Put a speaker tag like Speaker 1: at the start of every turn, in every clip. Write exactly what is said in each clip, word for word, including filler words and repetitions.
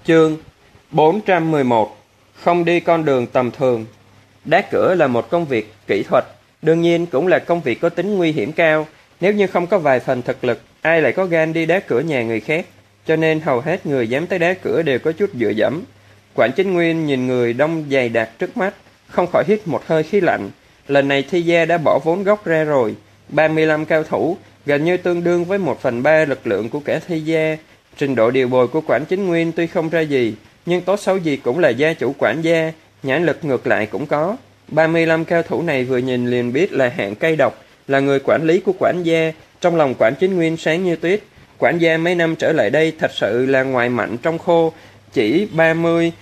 Speaker 1: Chương bốn trăm mười một. Không đi con đường tầm thường. Đá cửa là một công việc kỹ thuật, đương nhiên cũng là công việc có tính nguy hiểm cao. Nếu như không có vài phần thực lực, ai lại có gan đi đá cửa nhà người khác? Cho nên hầu hết người dám tới đá cửa đều có chút dựa dẫm. Quản Chính Nguyên nhìn người đông dày đặc trước mắt, không khỏi hít một hơi khí lạnh. Lần này Thi Gia đã bỏ vốn gốc ra rồi, ba mươi lăm cao thủ, gần như tương đương với một phần ba lực lượng của cả Thi Gia. Trình độ điều bồi của Quản Chính Nguyên tuy không ra gì, nhưng tốt xấu gì cũng là gia chủ quản gia, nhãn lực ngược lại cũng có. ba mươi lăm cao thủ này vừa nhìn liền biết là hạng cây độc, là người quản lý của quản gia. Trong lòng Quản Chính Nguyên sáng như tuyết. Quản gia mấy năm trở lại đây thật sự là ngoài mạnh trong khô, chỉ ba mươi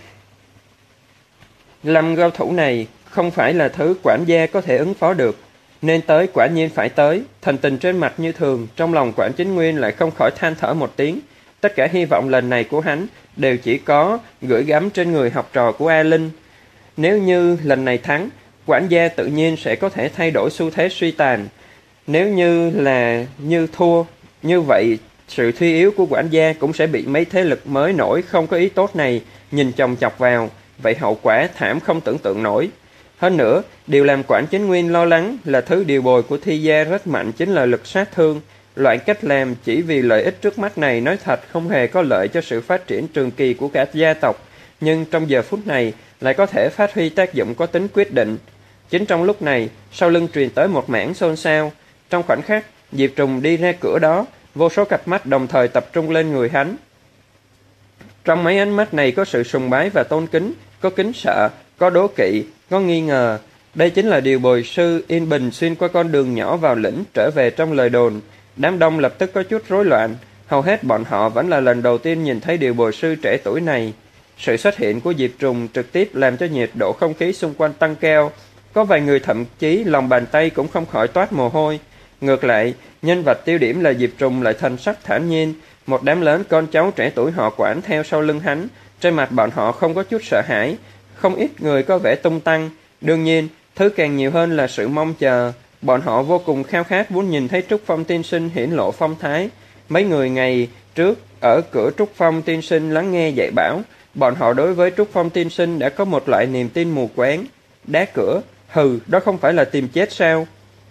Speaker 1: lăm cao thủ này không phải là thứ quản gia có thể ứng phó được. Nên tới quả nhiên phải tới. Thần tình trên mặt như thường, trong lòng Quản Chính Nguyên lại không khỏi than thở một tiếng. Tất cả hy vọng lần này của hắn đều chỉ có gửi gắm trên người học trò của A Linh. Nếu như lần này thắng, quản gia tự nhiên sẽ có thể thay đổi xu thế suy tàn. Nếu như là như thua, như vậy sự suy yếu của quản gia cũng sẽ bị mấy thế lực mới nổi không có ý tốt này nhìn chồng chọc vào. Vậy hậu quả thảm không tưởng tượng nổi. Hơn nữa, điều làm Quản Chính Nguyên lo lắng là thứ điều bồi của Thi Gia rất mạnh chính là lực sát thương. Loại cách làm chỉ vì lợi ích trước mắt này nói thật không hề có lợi cho sự phát triển trường kỳ của cả gia tộc, nhưng trong giờ phút này lại có thể phát huy tác dụng có tính quyết định. Chính trong lúc này, sau lưng truyền tới một mảng xôn xao. Trong khoảnh khắc, Diệp Trùng đi ra cửa đó, vô số cặp mắt đồng thời tập trung lên người hắn. Trong mấy ánh mắt này có sự sùng bái và tôn kính, có kính sợ, có đố kỵ, có nghi ngờ. Đây chính là điều bồi sư yên bình xuyên qua con đường nhỏ vào lĩnh trở về trong lời đồn. Đám đông lập tức có chút rối loạn, hầu hết bọn họ vẫn là lần đầu tiên nhìn thấy điều bồi sư trẻ tuổi này. Sự xuất hiện của Diệp Trùng trực tiếp làm cho nhiệt độ không khí xung quanh tăng cao, có vài người thậm chí lòng bàn tay cũng không khỏi toát mồ hôi. Ngược lại, nhân vật tiêu điểm là Diệp Trùng lại thần sắc thản nhiên, một đám lớn con cháu trẻ tuổi họ Quản theo sau lưng hắn, trên mặt bọn họ không có chút sợ hãi, không ít người có vẻ tung tăng. Đương nhiên, thứ càng nhiều hơn là sự mong chờ. Bọn họ vô cùng khao khát muốn nhìn thấy Trúc Phong tiên sinh hiển lộ phong thái. Mấy người ngày trước ở cửa Trúc Phong tiên sinh lắng nghe dạy bảo, bọn họ đối với Trúc Phong tiên sinh đã có một loại niềm tin mù quáng. Đá cửa, hừ, đó không phải là tìm chết sao?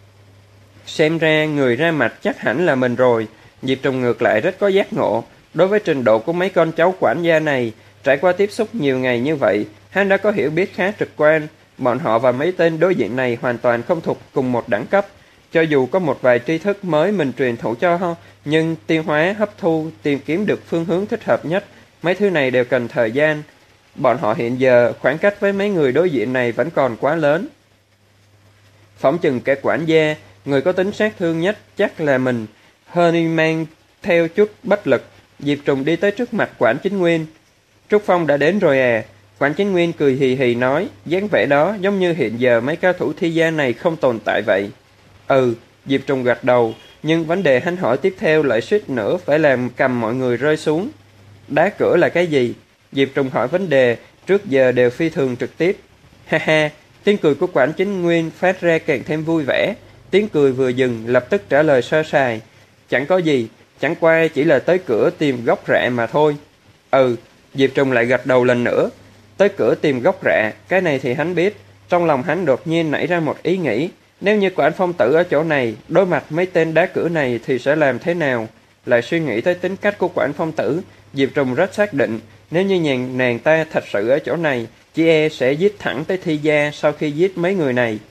Speaker 1: Xem ra người ra mặt chắc hẳn là mình rồi. Diệp Trùng ngược lại rất có giác ngộ. Đối với trình độ của mấy con cháu quản gia này, trải qua tiếp xúc nhiều ngày như vậy, hắn đã có hiểu biết khá trực quan. Bọn họ và mấy tên đối diện này hoàn toàn không thuộc cùng một đẳng cấp. Cho dù có một vài tri thức mới mình truyền thụ cho họ, nhưng tiêu hóa, hấp thu, tìm kiếm được phương hướng thích hợp nhất, mấy thứ này đều cần thời gian. Bọn họ hiện giờ khoảng cách với mấy người đối diện này vẫn còn quá lớn. Phỏng chừng kẻ quản gia, người có tính sát thương nhất chắc là mình. Hơi mang theo chút bất lực, Diệp Trùng đi tới trước mặt Quản Chính Nguyên. Trúc Phong đã đến rồi à? Quản Chính Nguyên cười hì hì nói, dáng vẻ đó giống như hiện giờ mấy cao thủ Thi Gia này không tồn tại vậy. Ừ, Diệp Trùng gật đầu, nhưng vấn đề hắn hỏi tiếp theo lại suýt nữa phải làm cầm mọi người rơi xuống. Đá cửa là cái gì? Diệp Trùng hỏi vấn đề, trước giờ đều phi thường trực tiếp. Ha ha, tiếng cười của Quản Chính Nguyên phát ra càng thêm vui vẻ. Tiếng cười vừa dừng, lập tức trả lời sơ sài. Chẳng có gì, chẳng qua chỉ là tới cửa tìm gốc rạ mà thôi. Ừ, Diệp Trùng lại gật đầu lần nữa. Tới cửa tìm gốc rạ, cái này thì hắn biết. Trong lòng hắn đột nhiên nảy ra một ý nghĩ. Nếu như Quản Phong Tử ở chỗ này, đối mặt mấy tên đá cửa này thì sẽ làm thế nào? Lại suy nghĩ tới tính cách của Quản Phong Tử, Diệp Trùng rất xác định, nếu như nhàn nàng ta thật sự ở chỗ này, chỉ e sẽ giết thẳng tới Thi Gia sau khi giết mấy người này.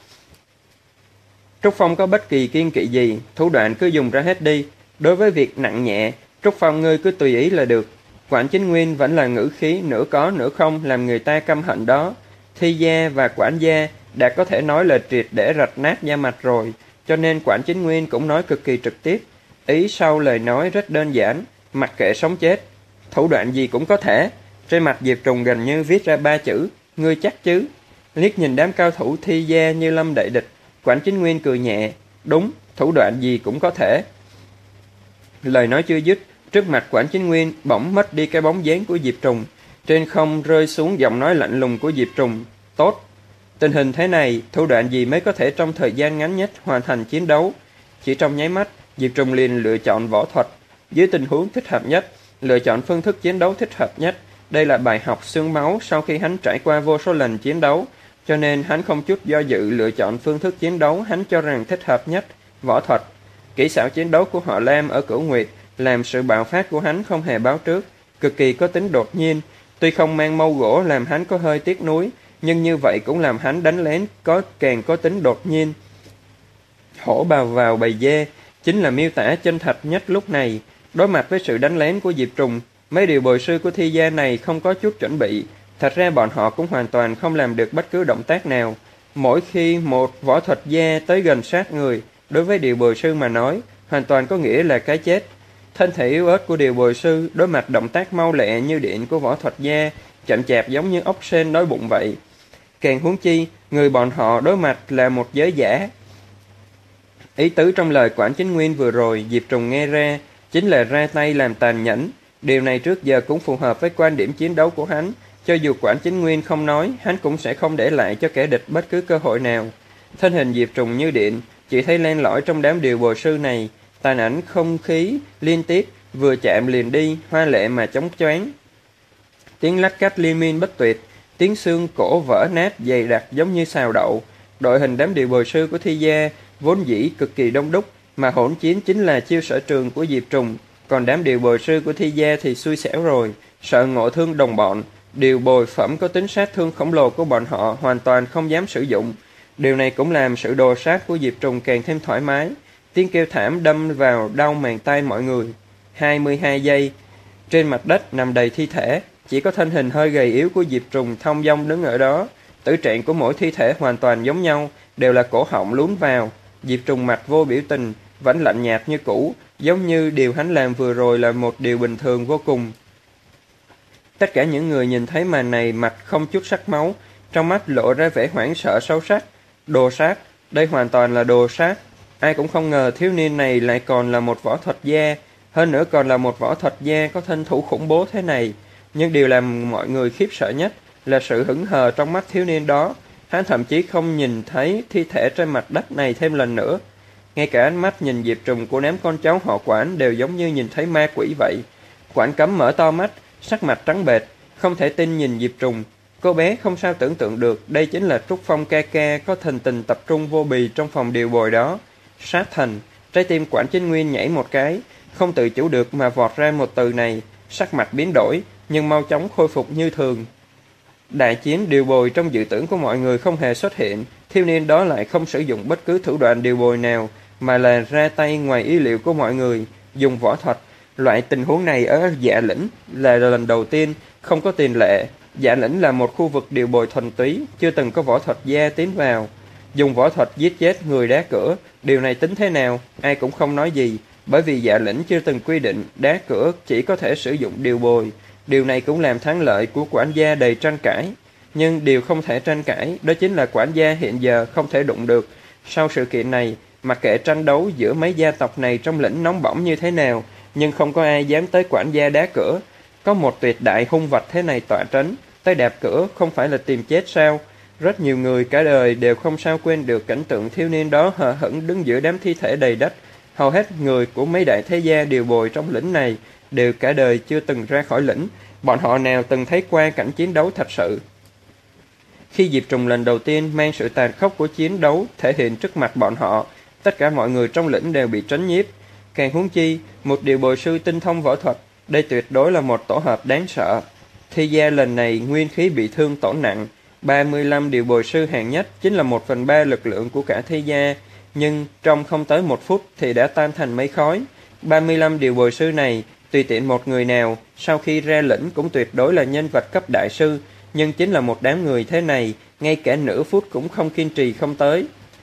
Speaker 1: Trúc Phong có bất kỳ kiên kỵ gì, thủ đoạn cứ dùng ra hết đi. Đối với việc nặng nhẹ, Trúc Phong ngươi cứ tùy ý là được. Quản Chính Nguyên vẫn là ngữ khí nửa có nửa không làm người ta căm hận đó. Thi Gia và quản gia đã có thể nói là triệt để rạch nát da mặt rồi, cho nên Quản Chính Nguyên cũng nói cực kỳ trực tiếp. Ý sau lời nói rất đơn giản, mặc kệ sống chết, thủ đoạn gì cũng có thể. Trên mặt Diệp Trùng gần như viết ra ba chữ, ngươi chắc chứ. Liếc nhìn đám cao thủ Thi Gia như lâm đại địch, Quản Chính Nguyên cười nhẹ, đúng, thủ đoạn gì cũng có thể. Lời nói chưa dứt, trước mặt Quản Chính Nguyên bỗng mất đi cái bóng dáng của Diệp Trùng. Trên không rơi xuống giọng nói lạnh lùng của Diệp Trùng, tốt. Tình hình thế này, thủ đoạn gì mới có thể trong thời gian ngắn nhất hoàn thành chiến đấu? Chỉ trong nháy mắt, Diệp Trùng liền lựa chọn võ thuật. Dưới tình huống thích hợp nhất, lựa chọn phương thức chiến đấu thích hợp nhất, Đây là bài học xương máu sau khi hắn trải qua vô số lần chiến đấu, cho nên hắn không chút do dự lựa chọn phương thức chiến đấu hắn cho rằng thích hợp nhất, võ thuật. Kỹ xảo chiến đấu của họ Lam ở Cửu Nguyệt làm sự bạo phát của hắn không hề báo trước, cực kỳ có tính đột nhiên. Tuy không mang mâu gỗ làm hắn có hơi tiếc nuối, nhưng như vậy cũng làm hắn đánh lén có càng có tính đột nhiên. Hổ bào vào bầy dê chính là miêu tả chân thật nhất lúc này. Đối mặt với sự đánh lén của Diệp Trùng, mấy điều bồi sư của thi gia này không có chút chuẩn bị. Thật ra bọn họ cũng hoàn toàn không làm được bất cứ động tác nào. Mỗi khi một võ thuật gia tới gần sát người, đối với điều bồi sư mà nói, hoàn toàn có nghĩa là cái chết. Thân thể yếu ớt của điều bồi sư đối mặt động tác mau lẹ như điện của võ thuật gia, chậm chạp giống như ốc sên đói bụng vậy. Càng huống chi, người bọn họ đối mặt là một giới giả. Ý tứ trong lời Quản Chính Nguyên vừa rồi Diệp Trùng nghe ra chính là ra tay làm tàn nhẫn. Điều này trước giờ cũng phù hợp với quan điểm chiến đấu của hắn. Cho dù Quản Chính Nguyên không nói, hắn cũng sẽ không để lại cho kẻ địch bất cứ cơ hội nào. Thân hình Diệp Trùng như điện, chỉ thấy len lỏi trong đám điều bồi sư này, tàn ảnh không khí liên tiếp, vừa chạm liền đi, hoa lệ mà chóng choáng. Tiếng lách cách liên miên bất tuyệt, tiếng xương cổ vỡ nát dày đặc giống như xào đậu. Đội hình đám điều bồi sư của thi gia vốn dĩ cực kỳ đông đúc, mà hỗn chiến chính là chiêu sở trường của Diệp Trùng. Còn đám điều bồi sư của thi gia thì xui xẻo rồi, sợ ngộ thương đồng bọn. Điều bồi phẩm có tính sát thương khổng lồ của bọn họ hoàn toàn không dám sử dụng. Điều này cũng làm sự đồ sát của Diệp Trùng càng thêm thoải mái. Tiếng kêu thảm đâm vào đau màng tai mọi người. hai mươi hai giây, trên mặt đất nằm đầy thi thể, chỉ có thân hình hơi gầy yếu của Diệp Trùng thong dong đứng ở đó. Tử trạng của mỗi thi thể hoàn toàn giống nhau, đều là cổ họng lún vào. Diệp Trùng mặt vô biểu tình, vẫn lạnh nhạt như cũ, giống như điều hắn làm vừa rồi là một điều bình thường vô cùng. Tất cả những người nhìn thấy màn này mặt không chút sắc máu, trong mắt lộ ra vẻ hoảng sợ sâu sắc. Đồ sát, đây hoàn toàn là đồ sát. Ai cũng không ngờ thiếu niên này lại còn là một võ thuật gia, hơn nữa còn là một võ thuật gia có thân thủ khủng bố thế này. Nhưng điều làm mọi người khiếp sợ nhất là sự hững hờ trong mắt thiếu niên đó. Hắn thậm chí không nhìn thấy thi thể trên mặt đất này thêm lần nữa. Ngay cả ánh mắt nhìn Diệp Trùng của đám con cháu họ Quản đều giống như nhìn thấy ma quỷ vậy. Quản Cấm mở to mắt, sắc mặt trắng bệch, không thể tin nhìn Diệp Trùng. Cô bé không sao tưởng tượng được đây chính là Trúc Phong ca ca có thần tình tập trung vô bì trong phòng điều bồi đó. Sát thần, trái tim Quản Chính Nguyên nhảy một cái, không tự chủ được mà vọt ra một từ này, sắc mặt biến đổi, nhưng mau chóng khôi phục như thường. Đại chiến điều bồi trong dự tưởng của mọi người không hề xuất hiện, thiếu niên đó lại không sử dụng bất cứ thủ đoạn điều bồi nào, mà là ra tay ngoài ý liệu của mọi người, dùng võ thuật. Loại tình huống này ở Dạ Lĩnh là lần đầu tiên, không có tiền lệ. Dạ Lĩnh là một khu vực điều bồi thuần túy, chưa từng có võ thuật gia tiến vào. Dùng võ thuật giết chết người đá cửa, điều này tính thế nào, ai cũng không nói gì, bởi vì Dạ Lĩnh chưa từng quy định đá cửa chỉ có thể sử dụng điều bồi. Điều này cũng làm thắng lợi của quản gia đầy tranh cãi. Nhưng điều không thể tranh cãi, đó chính là quản gia hiện giờ không thể đụng được. Sau sự kiện này, mặc kệ tranh đấu giữa mấy gia tộc này trong lĩnh nóng bỏng như thế nào, nhưng không có ai dám tới quản gia đá cửa. Có một tuyệt đại hung vật thế này tọa trấn, tới đạp cửa không phải là tìm chết sao? Rất nhiều người cả đời đều không sao quên được cảnh tượng thiếu niên đó hờ hững đứng giữa đám thi thể đầy đất. Hầu hết người của mấy đại thế gia điều bồi trong lĩnh này đều cả đời chưa từng ra khỏi lĩnh, bọn họ nào từng thấy qua cảnh chiến đấu thật sự. Khi Diệp Trùng lần đầu tiên mang sự tàn khốc của chiến đấu thể hiện trước mặt bọn họ, tất cả mọi người trong lĩnh đều bị trấn nhiếp. Càng huống chi, một điều bồi sư tinh thông võ thuật, đây tuyệt đối là một tổ hợp đáng sợ. Thi gia lần này nguyên khí bị thương tổn nặng, ba mươi lăm điều bồi sư hạng nhất chính là một phần ba lực lượng của cả thi gia, nhưng trong không tới một phút thì đã tan thành mây khói. ba mươi lăm điều bồi sư này, tùy tiện một người nào, sau khi ra lĩnh cũng tuyệt đối là nhân vật cấp đại sư, nhưng chính là một đám người thế này, ngay cả nửa phút cũng không kiên trì không tới.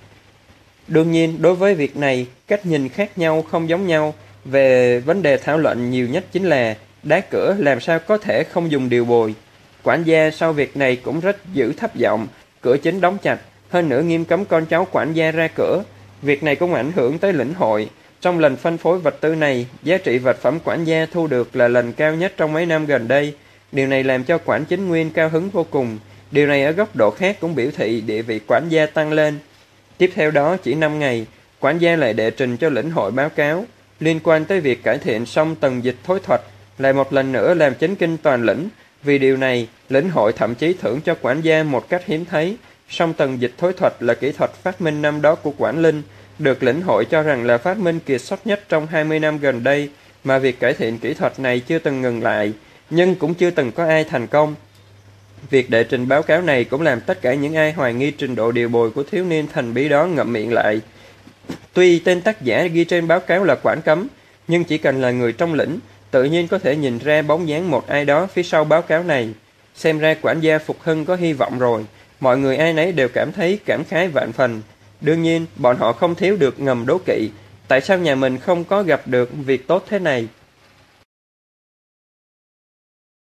Speaker 1: Đương nhiên, đối với việc này, cách nhìn khác nhau không giống nhau. Về vấn đề thảo luận nhiều nhất chính là đá cửa làm sao có thể không dùng điều bồi. Quản gia sau việc này cũng rất giữ thấp giọng, cửa chính đóng chặt, hơn nữa nghiêm cấm con cháu quản gia ra cửa. Việc này cũng ảnh hưởng tới lĩnh hội. Trong lần phân phối vật tư này, giá trị vật phẩm quản gia thu được là lần cao nhất trong mấy năm gần đây. Điều này làm cho Quản Chính Nguyên cao hứng vô cùng. Điều này ở góc độ khác cũng biểu thị địa vị quản gia tăng lên. Tiếp theo đó chỉ năm ngày, quản gia lại đệ trình cho lĩnh hội báo cáo liên quan tới việc cải thiện xong tầng dịch thối thuật, lại một lần nữa làm chấn kinh toàn lĩnh. Vì điều này, lĩnh hội thậm chí thưởng cho quản gia một cách hiếm thấy. Song tần dịch thối thuật là kỹ thuật phát minh năm đó của quản linh, được lĩnh hội cho rằng là phát minh kiệt xuất nhất trong hai mươi năm gần đây, mà việc cải thiện kỹ thuật này chưa từng ngừng lại, nhưng cũng chưa từng có ai thành công. Việc đệ trình báo cáo này cũng làm tất cả những ai hoài nghi trình độ điều bồi của thiếu niên thần bí đó ngậm miệng lại. Tuy tên tác giả ghi trên báo cáo là quản cấm, nhưng chỉ cần là người trong lĩnh, tự nhiên có thể nhìn ra bóng dáng một ai đó phía sau báo cáo này. Xem ra quản gia Phục Hưng có hy vọng rồi, mọi người ai nấy đều cảm thấy cảm khái vạn phần. Đương nhiên, bọn họ không thiếu được ngầm đố kỵ, tại sao nhà mình không có gặp được việc tốt thế này?